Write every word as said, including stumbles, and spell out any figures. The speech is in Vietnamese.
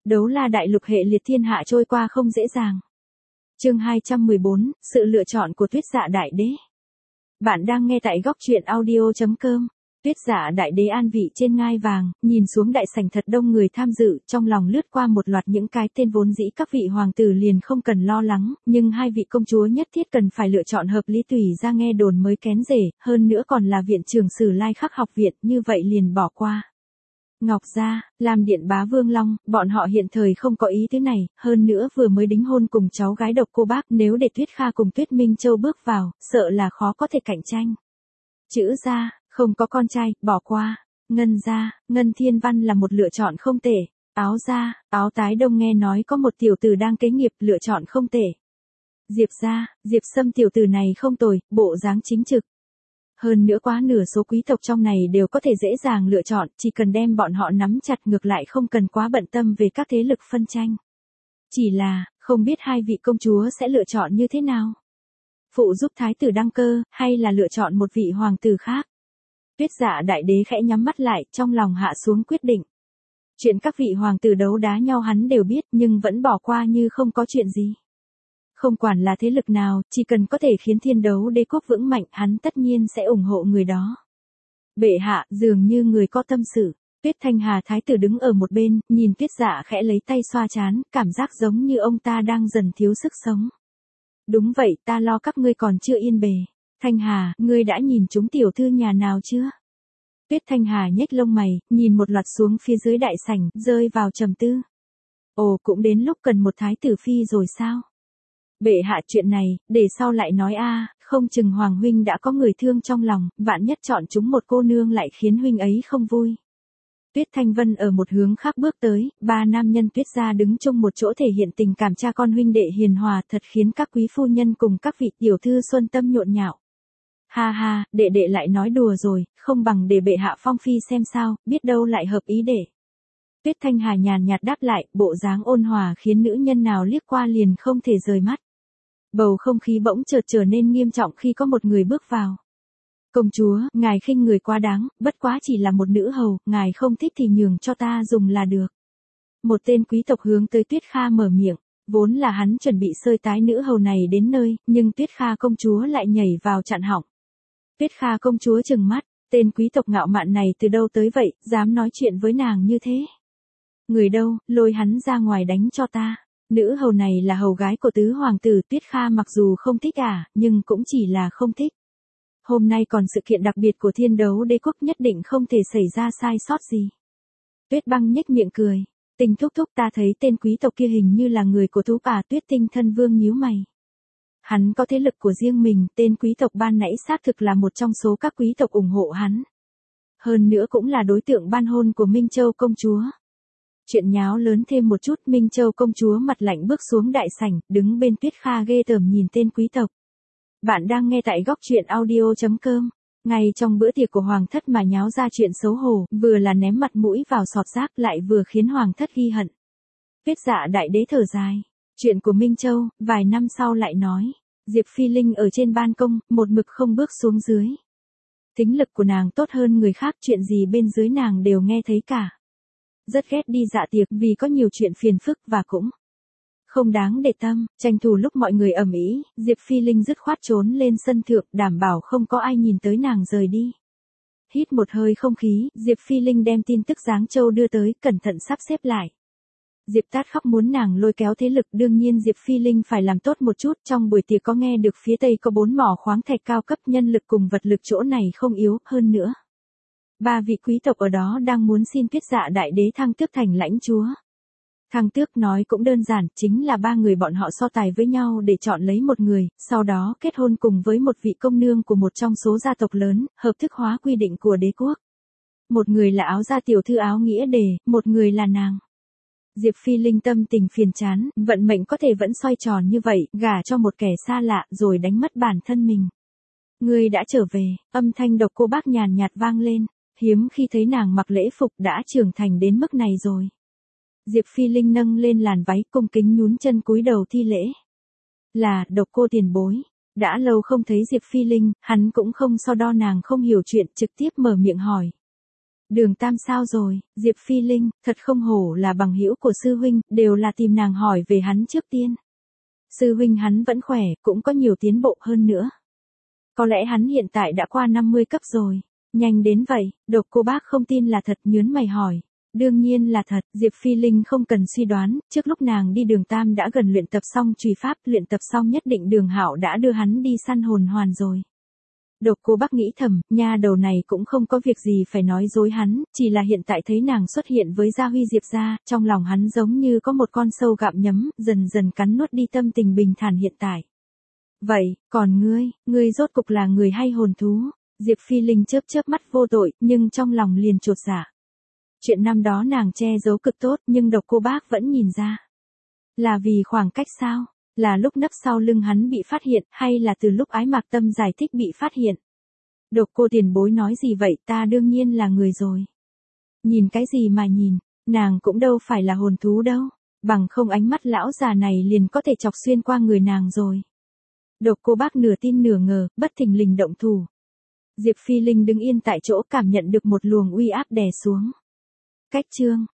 Đấu la đại lục hệ liệt thiên hạ trôi qua không dễ dàng. Chương hai trăm mười bốn, sự lựa chọn của Tuyết Dạ Đại Đế. Bạn đang nghe tại góc truyện audio chấm com. Tuyết Dạ Đại Đế an vị trên ngai vàng, nhìn xuống đại sảnh thật đông người tham dự, trong lòng lướt qua một loạt những cái tên vốn dĩ các vị hoàng tử liền không cần lo lắng, nhưng hai vị công chúa nhất thiết cần phải lựa chọn hợp lý tùy ra nghe đồn mới kén rể, hơn nữa còn là viện trưởng Sử Lai Khắc học viện, như vậy liền bỏ qua. Ngọc Gia, Lam Điện Bá Vương Long, bọn họ hiện thời không có ý thế này, hơn nữa vừa mới đính hôn cùng cháu gái độc cô bác, nếu để Tuyết Kha cùng Tuyết Minh Châu bước vào, sợ là khó có thể cạnh tranh. Chữ Gia, không có con trai, bỏ qua. Ngân Gia, Ngân Thiên Văn là một lựa chọn không tệ. Áo Gia, Áo Tái Đông nghe nói có một tiểu tử đang kế nghiệp, lựa chọn không tệ. Diệp Gia, Diệp Sâm tiểu tử này không tồi, bộ dáng chính trực. Hơn nữa quá nửa số quý tộc trong này đều có thể dễ dàng lựa chọn, chỉ cần đem bọn họ nắm chặt ngược lại không cần quá bận tâm về các thế lực phân tranh. Chỉ là, không biết hai vị công chúa sẽ lựa chọn như thế nào? Phụ giúp thái tử đăng cơ, hay là lựa chọn một vị hoàng tử khác? Tuyết Dạ Đại Đế khẽ nhắm mắt lại, trong lòng hạ xuống quyết định. Chuyện các vị hoàng tử đấu đá nhau hắn đều biết, nhưng vẫn bỏ qua như không có chuyện gì. Không quản là thế lực nào, chỉ cần có thể khiến Thiên Đấu Đế quốc vững mạnh, hắn tất nhiên sẽ ủng hộ người đó. Bệ hạ, dường như người có tâm sự. Tuyết Thanh Hà thái tử đứng ở một bên, nhìn Tuyết Dạ khẽ lấy tay xoa trán, cảm giác giống như ông ta đang dần thiếu sức sống. Đúng vậy, ta lo các ngươi còn chưa yên bề. Thanh Hà, ngươi đã nhìn chúng tiểu thư nhà nào chưa? Tuyết Thanh Hà nhếch lông mày, nhìn một loạt xuống phía dưới đại sảnh, rơi vào trầm tư. Ồ, cũng đến lúc cần một thái tử phi rồi sao? Bệ hạ, chuyện này, để sau lại nói a, không chừng Hoàng huynh đã có người thương trong lòng, vạn nhất chọn chúng một cô nương lại khiến huynh ấy không vui. Tuyết Thanh Vân ở một hướng khác bước tới, ba nam nhân Tuyết gia đứng chung một chỗ thể hiện tình cảm cha con huynh đệ hiền hòa, thật khiến các quý phu nhân cùng các vị tiểu thư xuân tâm nhộn nhạo. Ha ha, đệ đệ lại nói đùa rồi, không bằng để bệ hạ phong phi xem sao, biết đâu lại hợp ý đệ. Tuyết Thanh Hà nhàn nhạt đáp lại, bộ dáng ôn hòa khiến nữ nhân nào liếc qua liền không thể rời mắt. Bầu không khí bỗng chợt trở nên nghiêm trọng khi có một người bước vào. Công chúa, ngài khinh người quá đáng, bất quá chỉ là một nữ hầu, ngài không thích thì nhường cho ta dùng là được. Một tên quý tộc hướng tới Tuyết Kha mở miệng, vốn là hắn chuẩn bị sơi tái nữ hầu này đến nơi, nhưng Tuyết Kha công chúa lại nhảy vào chặn họng. Tuyết Kha công chúa trừng mắt, tên quý tộc ngạo mạn này từ đâu tới vậy, dám nói chuyện với nàng như thế. Người đâu, lôi hắn ra ngoài đánh cho ta. Nữ hầu này là hầu gái của tứ hoàng tử. Tuyết Kha mặc dù không thích à, nhưng cũng chỉ là không thích. Hôm nay còn sự kiện đặc biệt của Thiên Đấu Đế quốc, nhất định không thể xảy ra sai sót gì. Tuyết Băng nhếch miệng cười. Tình thúc thúc, ta thấy tên quý tộc kia hình như là người của thú bà. Tuyết Tinh thân vương nhíu mày. Hắn có thế lực của riêng mình, tên quý tộc ban nãy xác thực là một trong số các quý tộc ủng hộ hắn. Hơn nữa cũng là đối tượng ban hôn của Minh Châu công chúa. Chuyện nháo lớn thêm một chút, Minh Châu công chúa mặt lạnh bước xuống đại sảnh, đứng bên Tuyết Kha ghê tởm nhìn tên quý tộc. Bạn đang nghe tại góc truyện audio chấm com. Ngay trong bữa tiệc của hoàng thất mà nháo ra chuyện xấu hổ, vừa là ném mặt mũi vào sọt rác lại vừa khiến hoàng thất ghi hận. Tuyết Dạ Đại Đế thở dài. Chuyện của Minh Châu, vài năm sau lại nói. Diệp Phi Linh ở trên ban công, một mực không bước xuống dưới. Tính lực của nàng tốt hơn người khác, chuyện gì bên dưới nàng đều nghe thấy cả. Rất ghét đi dạ tiệc vì có nhiều chuyện phiền phức và cũng không đáng để tâm, tranh thủ lúc mọi người ầm ĩ, Diệp Phi Linh dứt khoát trốn lên sân thượng, đảm bảo không có ai nhìn tới nàng rời đi. Hít một hơi không khí, Diệp Phi Linh đem tin tức Giáng Châu đưa tới, cẩn thận sắp xếp lại. Diệp Tát khóc muốn nàng lôi kéo thế lực, đương nhiên Diệp Phi Linh phải làm tốt một chút. Trong buổi tiệc có nghe được phía Tây có bốn mỏ khoáng thạch cao cấp, nhân lực cùng vật lực chỗ này không yếu, hơn nữa. Ba vị quý tộc ở đó đang muốn xin Tuyết Dạ Đại Đế thăng tước thành lãnh chúa. Thăng tước nói cũng đơn giản, chính là ba người bọn họ so tài với nhau để chọn lấy một người, sau đó kết hôn cùng với một vị công nương của một trong số gia tộc lớn, hợp thức hóa quy định của đế quốc. Một người là Áo gia tiểu thư Áo Nghĩa Đề, một người là nàng. Diệp Phi Linh tâm tình phiền chán, vận mệnh có thể vẫn xoay tròn như vậy, gả cho một kẻ xa lạ rồi đánh mất bản thân mình. Ngươi đã trở về, âm thanh độc cô bác nhàn nhạt vang lên, hiếm khi thấy nàng mặc lễ phục đã trưởng thành đến mức này rồi. Diệp Phi Linh nâng lên làn váy, cung kính nhún chân cúi đầu thi lễ. Là, độc cô tiền bối. Đã lâu không thấy Diệp Phi Linh, hắn cũng không so đo nàng không hiểu chuyện, trực tiếp mở miệng hỏi. Đường Tam sao rồi, Diệp Phi Linh, thật không hổ là bằng hữu của sư huynh, đều là tìm nàng hỏi về hắn trước tiên. Sư huynh hắn vẫn khỏe, cũng có nhiều tiến bộ hơn nữa. Có lẽ hắn hiện tại đã qua năm mươi cấp rồi. Nhanh đến vậy, Độc Cô Bác không tin là thật, nhớn mày hỏi. Đương nhiên là thật, Diệp Phi Linh không cần suy đoán, trước lúc nàng đi Đường Tam đã gần luyện tập xong trùy pháp, luyện tập xong nhất định Đường Hạo đã đưa hắn đi săn hồn hoàn rồi. Độc Cô Bác nghĩ thầm, nha đầu này cũng không có việc gì phải nói dối hắn, chỉ là hiện tại thấy nàng xuất hiện với Gia Huy Diệp gia, trong lòng hắn giống như có một con sâu gặm nhấm, dần dần cắn nuốt đi tâm tình bình thản hiện tại. Vậy, còn ngươi, ngươi rốt cục là người hay hồn thú? Diệp Phi Linh chớp chớp mắt vô tội, nhưng trong lòng liền chột dạ. Chuyện năm đó nàng che giấu cực tốt, nhưng Độc Cô Bác vẫn nhìn ra. Là vì khoảng cách sao? Là lúc nấp sau lưng hắn bị phát hiện, hay là từ lúc Ái Mạc Tâm giải thích bị phát hiện? Độc Cô tiền bối nói gì vậy, ta đương nhiên là người rồi. Nhìn cái gì mà nhìn, nàng cũng đâu phải là hồn thú đâu, bằng không ánh mắt lão già này liền có thể chọc xuyên qua người nàng rồi. Độc Cô Bác nửa tin nửa ngờ, bất thình lình động thủ. Diệp Phi Linh đứng yên tại chỗ, cảm nhận được một luồng uy áp đè xuống. Cách chương